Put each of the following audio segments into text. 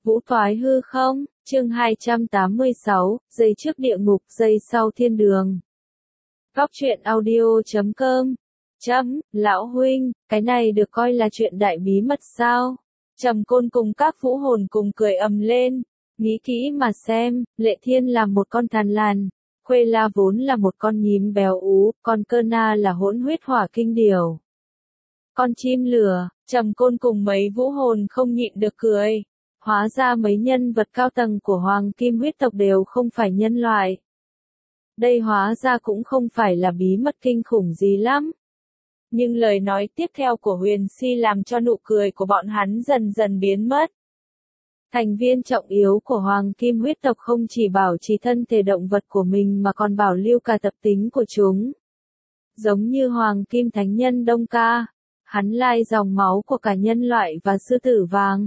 Vũ thoái hư không, chương 286, giây trước địa ngục, giây sau thiên đường. Góc truyện audio.com. Lão huynh, cái này được coi là chuyện đại bí mật sao? Trầm Côn cùng các vũ hồn cùng cười ầm lên. Nghĩ kỹ mà xem, Lệ Thiên là một con thằn lằn, Khuê La vốn là một con nhím béo ú, còn Cơ Na là hỗn huyết hỏa kinh điểu. Con chim lửa, Trầm Côn cùng mấy vũ hồn không nhịn được cười. Hóa ra mấy nhân vật cao tầng của Hoàng Kim huyết tộc đều không phải nhân loại. Đây hóa ra cũng không phải là bí mật kinh khủng gì lắm. Nhưng lời nói tiếp theo của Huyền Si làm cho nụ cười của bọn hắn dần dần biến mất. Thành viên trọng yếu của Hoàng Kim huyết tộc không chỉ bảo trì thân thể động vật của mình mà còn bảo lưu cả tập tính của chúng. Giống như Hoàng Kim Thánh Nhân Đông Ca, hắn lai dòng máu của cả nhân loại và sư tử vàng.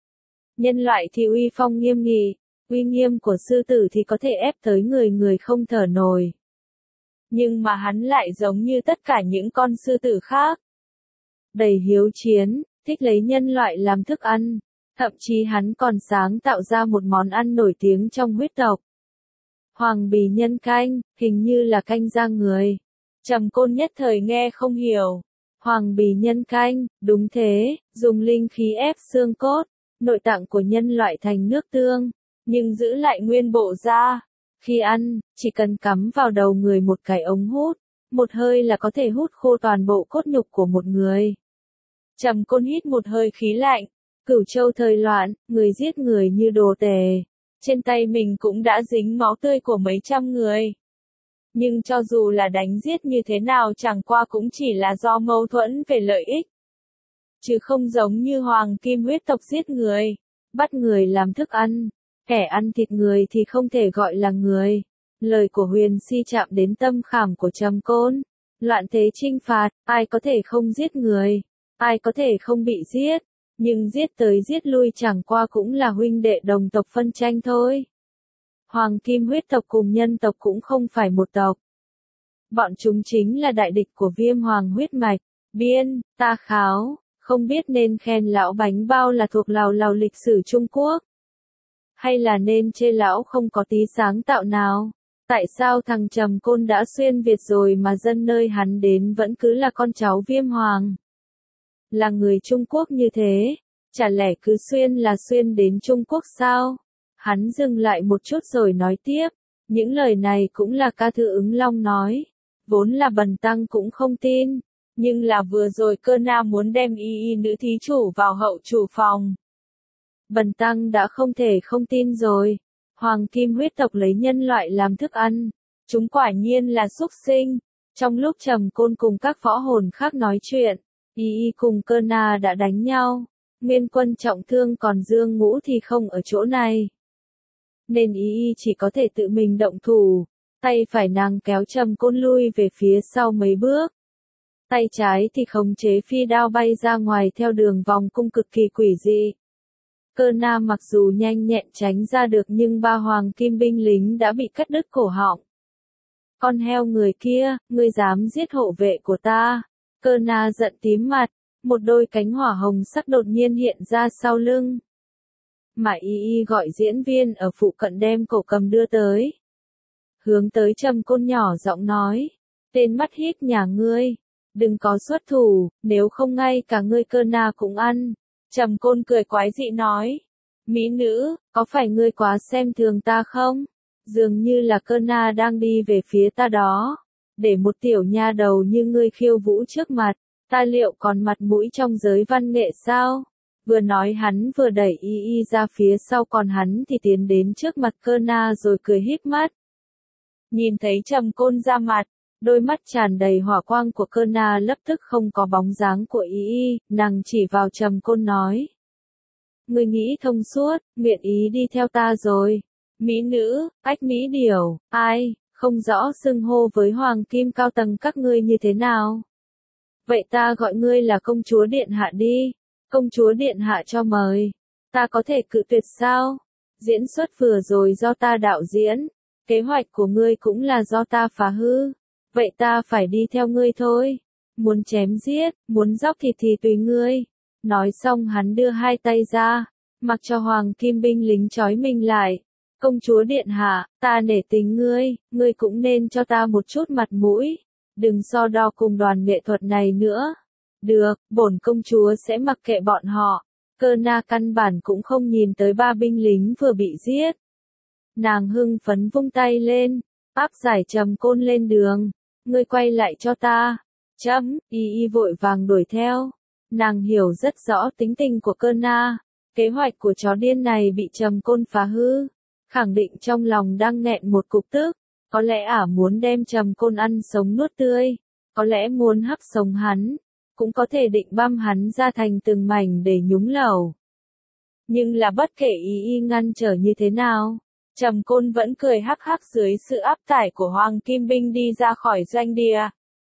Nhân loại thì uy phong nghiêm nghị, uy nghiêm của sư tử thì có thể ép tới người không thở nổi. Nhưng mà hắn lại giống như tất cả những con sư tử khác. Đầy hiếu chiến, thích lấy nhân loại làm thức ăn, thậm chí hắn còn sáng tạo ra một món ăn nổi tiếng trong huyết tộc. Hoàng bì nhân canh, hình như là canh da người. Trầm Côn nhất thời nghe không hiểu. Hoàng bì nhân canh, đúng thế, dùng linh khí ép xương cốt, nội tạng của nhân loại thành nước tương, nhưng giữ lại nguyên bộ da. Khi ăn, chỉ cần cắm vào đầu người một cái ống hút, một hơi là có thể hút khô toàn bộ cốt nhục của một người. Trầm Côn hít một hơi khí lạnh, Cửu Châu thời loạn, người giết người như đồ tể. Trên tay mình cũng đã dính máu tươi của mấy trăm người. Nhưng cho dù là đánh giết như thế nào chẳng qua cũng chỉ là do mâu thuẫn về lợi ích. Chứ không giống như Hoàng Kim huyết tộc giết người, bắt người làm thức ăn, kẻ ăn thịt người thì không thể gọi là người. Lời của Huyền Si chạm đến tâm khảm của Trầm Côn. Loạn thế chinh phạt, ai có thể không giết người, ai có thể không bị giết, nhưng giết tới giết lui chẳng qua cũng là huynh đệ đồng tộc phân tranh thôi. Hoàng Kim huyết tộc cùng nhân tộc cũng không phải một tộc. Bọn chúng chính là đại địch của Viêm Hoàng huyết mạch. Biên, ta kháo, không biết nên khen lão bánh bao là thuộc lào lịch sử Trung Quốc, hay là nên chê lão không có tí sáng tạo nào. Tại sao thằng Trầm Côn đã xuyên Việt rồi mà dân nơi hắn đến vẫn cứ là con cháu Viêm Hoàng? Là người Trung Quốc như thế, chả lẽ cứ xuyên là xuyên đến Trung Quốc sao? Hắn dừng lại một chút rồi nói tiếp, những lời này cũng là ca thư Ứng Long nói, vốn là Bần Tăng cũng không tin, nhưng là vừa rồi Cơ Na muốn đem y nữ thí chủ vào hậu chủ phòng. Bần Tăng đã không thể không tin rồi. Hoàng Kim huyết tộc lấy nhân loại làm thức ăn, chúng quả nhiên là súc sinh. Trong lúc Trầm Côn cùng các võ hồn khác nói chuyện, y cùng Cơ Na đã đánh nhau. Nguyên Quân trọng thương còn Dương Ngũ thì không ở chỗ này, nên y chỉ có thể tự mình động thủ. Tay phải nàng kéo Trầm Côn lui về phía sau mấy bước, tay trái thì khống chế phi đao bay ra ngoài theo đường vòng cung cực kỳ quỷ dị. Cơ Na mặc dù nhanh nhẹn tránh ra được nhưng ba Hoàng Kim binh lính đã bị cắt đứt cổ họng. Con heo người kia, ngươi dám giết hộ vệ của ta? Cơ Na giận tím mặt, một đôi cánh hỏa hồng sắc đột nhiên hiện ra sau lưng. Mà y gọi diễn viên ở phụ cận đem cổ cầm đưa tới. Hướng tới Trầm Côn nhỏ giọng nói, tên mắt hiếp nhà ngươi, đừng có xuất thủ, nếu không ngay cả ngươi Cơ Na cũng ăn. Trầm Côn cười quái dị nói, mỹ nữ, có phải ngươi quá xem thường ta không? Dường như là Cơ Na đang đi về phía ta đó. Để một tiểu nha đầu như ngươi khiêu vũ trước mặt, ta liệu còn mặt mũi trong giới văn nghệ sao? Vừa nói hắn vừa đẩy y ra phía sau, còn hắn thì tiến đến trước mặt Cơ Na rồi cười híp mắt. Nhìn thấy Trầm Côn ra mặt, đôi mắt tràn đầy hỏa quang của Cơ Na lập tức không có bóng dáng của y, nàng chỉ vào Trầm Côn nói. Ngươi nghĩ thông suốt, nguyện ý đi theo ta rồi. Mỹ nữ, ách mỹ điểu, ai, không rõ xưng hô với Hoàng Kim cao tầng các ngươi như thế nào. Vậy ta gọi ngươi là công chúa điện hạ đi, công chúa điện hạ cho mời. Ta có thể cự tuyệt sao? Diễn xuất vừa rồi do ta đạo diễn, kế hoạch của ngươi cũng là do ta phá hư. Vậy ta phải đi theo ngươi thôi. Muốn chém giết, muốn dóc thịt thì tùy ngươi. Nói xong hắn đưa hai tay ra, mặc cho hoàng kim binh lính trói mình lại. Công chúa điện hạ, ta nể tình ngươi cũng nên cho ta một chút mặt mũi. Đừng so đo cùng đoàn nghệ thuật này nữa. Được, bổn công chúa sẽ mặc kệ bọn họ. Cơ na căn bản cũng không nhìn tới ba binh lính vừa bị giết. Nàng hưng phấn vung tay lên, áp giải Trầm Côn lên đường. Ngươi quay lại cho ta. Chấm, y vội vàng đuổi theo. Nàng hiểu rất rõ tính tình của Cơ na. Kế hoạch của chó điên này bị Trầm Côn phá hư. Khẳng định trong lòng đang nghẹn một cục tức. Có lẽ muốn đem Trầm Côn ăn sống nuốt tươi. Có lẽ muốn hấp sống hắn. Cũng có thể định băm hắn ra thành từng mảnh để nhúng lẩu. Nhưng là bất kể y ngăn trở như thế nào, Trầm Côn vẫn cười hắc hắc dưới sự áp tải của hoàng kim binh đi ra khỏi doanh địa.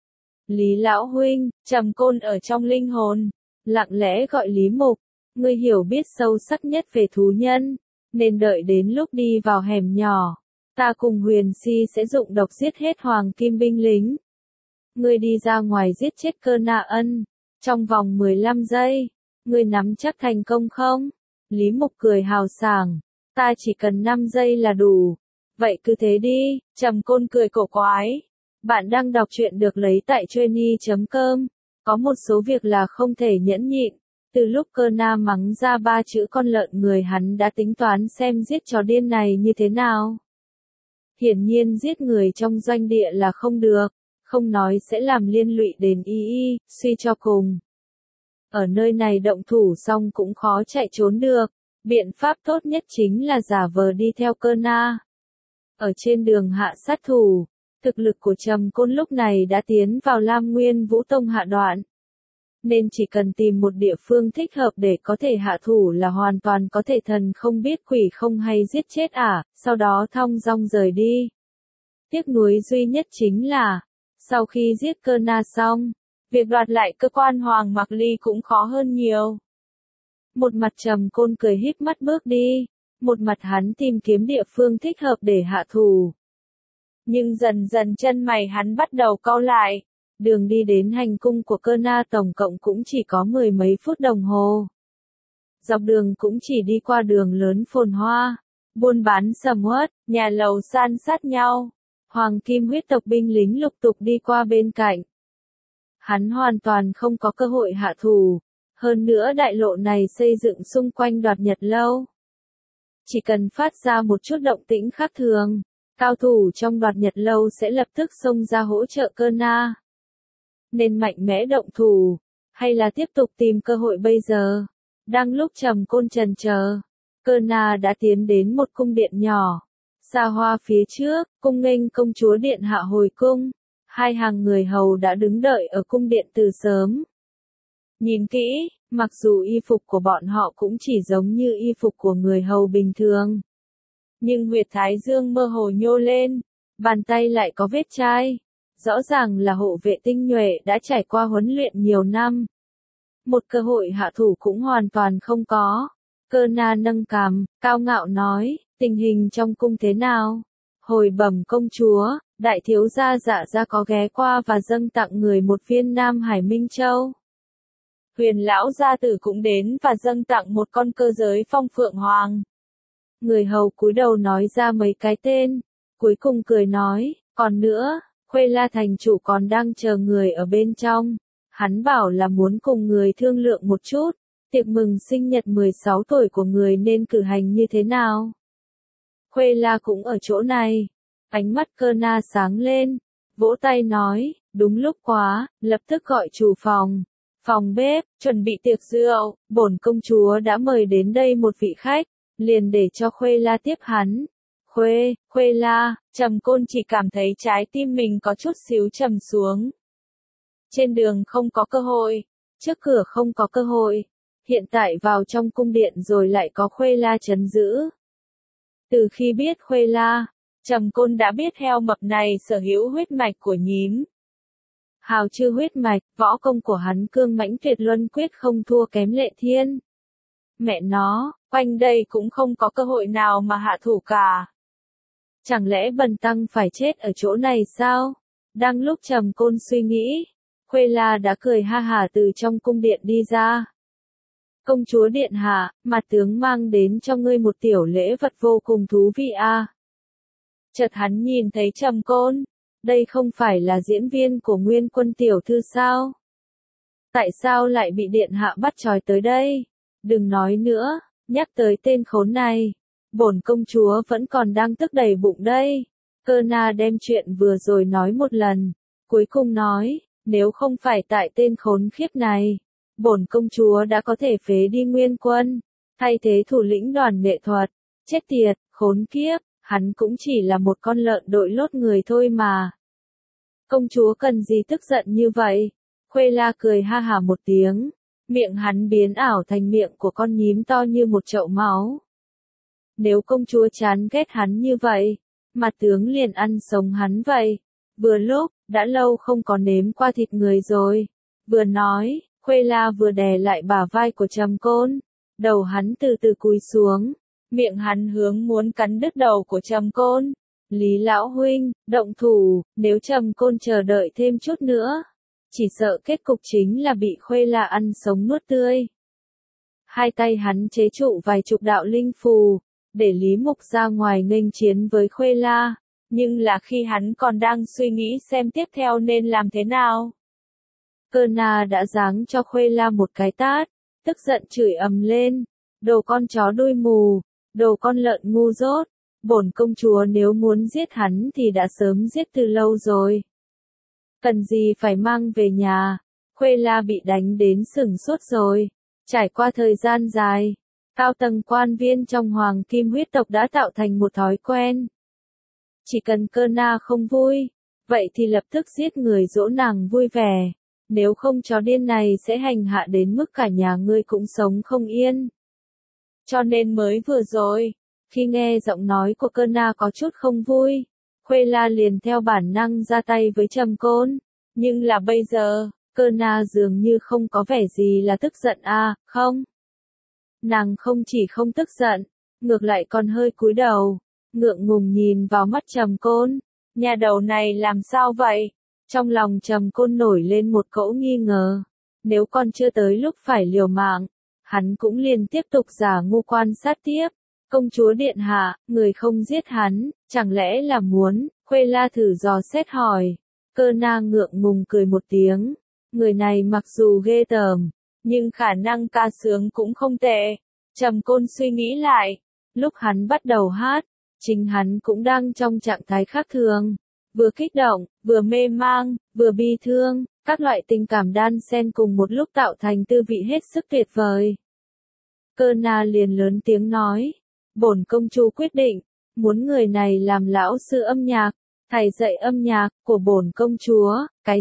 Lý lão huynh, Trầm Côn ở trong linh hồn, lặng lẽ gọi Lý Mục, ngươi hiểu biết sâu sắc nhất về thú nhân, nên đợi đến lúc đi vào hẻm nhỏ, ta cùng Huyền Si sẽ dụng độc giết hết hoàng kim binh lính. Ngươi đi ra ngoài giết chết Cơ Na Ân, trong vòng 15 giây, ngươi nắm chắc thành công không? Lý Mục cười hào sảng, ta chỉ cần 5 giây là đủ. Vậy cứ thế đi, Trầm Côn cười cổ quái. Bạn đang đọc truyện được lấy tại Trainy.com. Có một số việc là không thể nhẫn nhịn. Từ lúc Cơ Na mắng ra 3 chữ con lợn người hắn đã tính toán xem giết chó điên này như thế nào. Hiển nhiên giết người trong doanh địa là không được, không nói sẽ làm liên lụy đến y, suy cho cùng. Ở nơi này động thủ xong cũng khó chạy trốn được, biện pháp tốt nhất chính là giả vờ đi theo Cơ Na. Ở trên đường hạ sát thủ, thực lực của Trầm Côn lúc này đã tiến vào Lam Nguyên Vũ Tông hạ đoạn. Nên chỉ cần tìm một địa phương thích hợp để có thể hạ thủ là hoàn toàn có thể thần không biết quỷ không hay giết chết sau đó thong dong rời đi. Tiếc nuối duy nhất chính là, sau khi giết Cơ Na xong, việc đoạt lại cơ quan Hoàng Mạc Ly cũng khó hơn nhiều. Một mặt Trầm Côn cười híp mắt bước đi, một mặt hắn tìm kiếm địa phương thích hợp để hạ thủ. Nhưng dần dần chân mày hắn bắt đầu cau lại. Đường đi đến hành cung của Cơ Na tổng cộng cũng chỉ có 10 mấy phút đồng hồ. Dọc đường cũng chỉ đi qua đường lớn phồn hoa, buôn bán sầm uất, nhà lầu san sát nhau. Hoàng kim huyết tộc binh lính lục tục đi qua bên cạnh. Hắn hoàn toàn không có cơ hội hạ thủ. Hơn nữa đại lộ này xây dựng xung quanh Đoạt Nhật Lâu. Chỉ cần phát ra một chút động tĩnh khác thường, cao thủ trong Đoạt Nhật Lâu sẽ lập tức xông ra hỗ trợ Cơ Na. Nên mạnh mẽ động thủ, hay là tiếp tục tìm cơ hội bây giờ? Đang lúc Trầm Côn chần chờ, Cơ Na đã tiến đến một cung điện nhỏ. Xa hoa phía trước, cung nghênh công chúa điện hạ hồi cung. Hai hàng người hầu đã đứng đợi ở cung điện từ sớm. Nhìn kỹ, mặc dù y phục của bọn họ cũng chỉ giống như y phục của người hầu bình thường. Nhưng huyệt thái dương mơ hồ nhô lên, bàn tay lại có vết chai. Rõ ràng là hộ vệ tinh nhuệ đã trải qua huấn luyện nhiều năm. Một cơ hội hạ thủ cũng hoàn toàn không có. Cơ Na nâng cằm, cao ngạo nói, tình hình trong cung thế nào? Hồi bẩm công chúa, đại thiếu gia Dạ gia có ghé qua và dâng tặng người một viên Nam Hải Minh Châu. Huyền lão gia tử cũng đến và dâng tặng một con cơ giới phong phượng hoàng. Người hầu cúi đầu nói ra mấy cái tên, cuối cùng cười nói, còn nữa, Khuê La thành chủ còn đang chờ người ở bên trong. Hắn bảo là muốn cùng người thương lượng một chút, tiệc mừng sinh nhật 16 tuổi của người nên cử hành như thế nào. Khuê La cũng ở chỗ này. Ánh mắt Cơ Na sáng lên, vỗ tay nói, đúng lúc quá, lập tức gọi chủ phòng bếp, chuẩn bị tiệc rượu, bổn công chúa đã mời đến đây một vị khách, liền để cho Khuê La tiếp hắn. Khuê La, Trầm Côn chỉ cảm thấy trái tim mình có chút xíu trầm xuống. Trên đường không có cơ hội, trước cửa không có cơ hội, hiện tại vào trong cung điện rồi lại có Khuê La trấn giữ. Từ khi biết Khuê La, Trầm Côn đã biết heo mập này sở hữu huyết mạch của nhím. Hào chư huyết mạch, võ công của hắn cương mãnh tuyệt luân quyết không thua kém Lệ Thiên. Mẹ nó, quanh đây cũng không có cơ hội nào mà hạ thủ cả. Chẳng lẽ Bần tăng phải chết ở chỗ này sao? Đang lúc Trầm Côn suy nghĩ, Khuê La đã cười ha hả từ trong cung điện đi ra. Công chúa điện hạ, mặt tướng mang đến cho ngươi một tiểu lễ vật vô cùng thú vị a. Chợt hắn nhìn thấy Trầm Côn, đây không phải là diễn viên của Nguyên Quân tiểu thư sao? Tại sao lại bị điện hạ bắt trói tới đây? Đừng nói nữa, nhắc tới tên khốn này, bổn công chúa vẫn còn đang tức đầy bụng đây. Cơ Na đem chuyện vừa rồi nói một lần, cuối cùng nói, nếu không phải tại tên khốn khiếp này, bổn công chúa đã có thể phế đi Nguyên Quân, thay thế thủ lĩnh đoàn nghệ thuật. Chết tiệt, khốn kiếp, hắn cũng chỉ là một con lợn đội lốt người thôi mà. Công chúa cần gì tức giận như vậy? Khuê La cười ha hả một tiếng, miệng hắn biến ảo thành miệng của con nhím to như một chậu máu. Nếu công chúa chán ghét hắn như vậy, mặt tướng liền ăn sống hắn vậy. Vừa lúc, đã lâu không có nếm qua thịt người rồi. Vừa nói, Khuê La vừa đè lại bả vai của Trầm Côn. Đầu hắn từ từ cúi xuống, miệng hắn hướng muốn cắn đứt đầu của Trầm Côn. Lý lão huynh, động thủ, nếu Trầm Côn chờ đợi thêm chút nữa, chỉ sợ kết cục chính là bị Khuê La ăn sống nuốt tươi. Hai tay hắn chế trụ vài chục đạo linh phù, để Lý Mục ra ngoài nghênh chiến với Khuê La, nhưng là khi hắn còn đang suy nghĩ xem tiếp theo nên làm thế nào. Cơ Na đã giáng cho Khuê La một cái tát, tức giận chửi ầm lên, đồ con chó đuôi mù, đồ con lợn ngu dốt, bổn công chúa nếu muốn giết hắn thì đã sớm giết từ lâu rồi. Cần gì phải mang về nhà, Khuê La bị đánh đến sửng sốt rồi, trải qua thời gian dài, cao tầng quan viên trong Hoàng Kim huyết tộc đã tạo thành một thói quen. Chỉ cần Cơ Na không vui, vậy thì lập tức giết người dỗ nàng vui vẻ, nếu không chó điên này sẽ hành hạ đến mức cả nhà ngươi cũng sống không yên. Cho nên mới vừa rồi, khi nghe giọng nói của Cơ Na có chút không vui, Khuê La liền theo bản năng ra tay với Trầm Côn, nhưng là bây giờ, Cơ Na dường như không có vẻ gì là tức giận không? Nàng không chỉ không tức giận, ngược lại còn hơi cúi đầu, ngượng ngùng nhìn vào mắt Trầm Côn, nhà đầu này làm sao vậy? Trong lòng Trầm Côn nổi lên một cỗ nghi ngờ, nếu còn chưa tới lúc phải liều mạng, hắn cũng liền tiếp tục giả ngu quan sát tiếp. Công chúa điện hạ, người không giết hắn, chẳng lẽ là muốn? Khuê La thử dò xét hỏi. Cơ Na ngượng ngùng cười một tiếng, người này mặc dù ghê tởm, nhưng khả năng ca sướng cũng không tệ. Trầm Côn suy nghĩ lại, lúc hắn bắt đầu hát, chính hắn cũng đang trong trạng thái khác thường, vừa kích động, vừa mê mang, vừa bi thương, các loại tình cảm đan xen cùng một lúc tạo thành tư vị hết sức tuyệt vời. Cơ Na liền lớn tiếng nói, bổn công chúa quyết định, muốn người này làm lão sư âm nhạc, thầy dạy âm nhạc của bổn công chúa.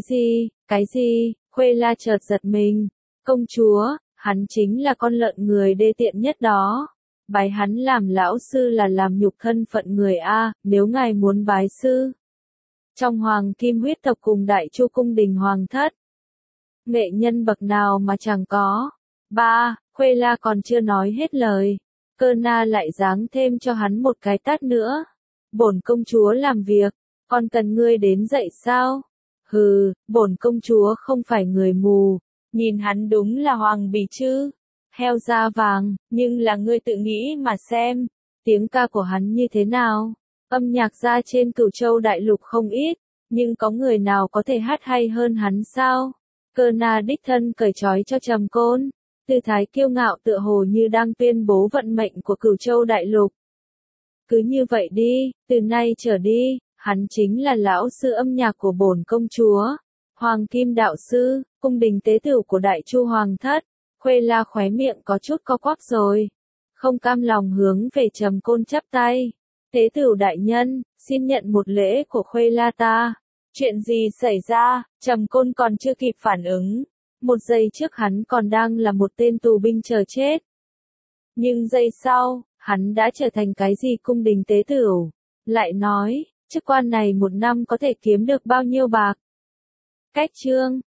Cái gì? Khuê La chợt giật mình. Công chúa, hắn chính là con lợn người đê tiện nhất đó. Bái hắn làm lão sư là làm nhục thân phận người nếu ngài muốn bái sư. Trong Hoàng Kim huyết tộc cùng Đại Chu cung đình hoàng thất, nghệ nhân bậc nào mà chẳng có. Khuê La còn chưa nói hết lời, Cơ Na lại giáng thêm cho hắn một cái tát nữa. Bổn công chúa làm việc, còn cần ngươi đến dạy sao? Hừ, bổn công chúa không phải người mù, nhìn hắn đúng là hoàng bì chứ. Heo da vàng, nhưng là ngươi tự nghĩ mà xem, tiếng ca của hắn như thế nào? Âm nhạc ra trên Cửu Châu đại lục không ít, nhưng có người nào có thể hát hay hơn hắn sao? Cơ Na đích thân cởi trói cho Trầm Côn, tư thái kiêu ngạo tựa hồ như đang tuyên bố vận mệnh của Cửu Châu đại lục. Cứ như vậy đi, từ nay trở đi, hắn chính là lão sư âm nhạc của bổn công chúa, Hoàng Kim đạo sư, cung đình tế tửu của Đại Chu hoàng thất. Khuê La khóe miệng có chút co quắp rồi, không cam lòng hướng về Trầm Côn chắp tay. Tế tửu đại nhân, xin nhận một lễ của Khuê La ta. Chuyện gì xảy ra? Trầm Côn còn chưa kịp phản ứng. Một giây trước hắn còn đang là một tên tù binh chờ chết. Nhưng giây sau, hắn đã trở thành cái gì cung đình tế tửu. Lại nói, chức quan này một năm có thể kiếm được bao nhiêu bạc? Cách chương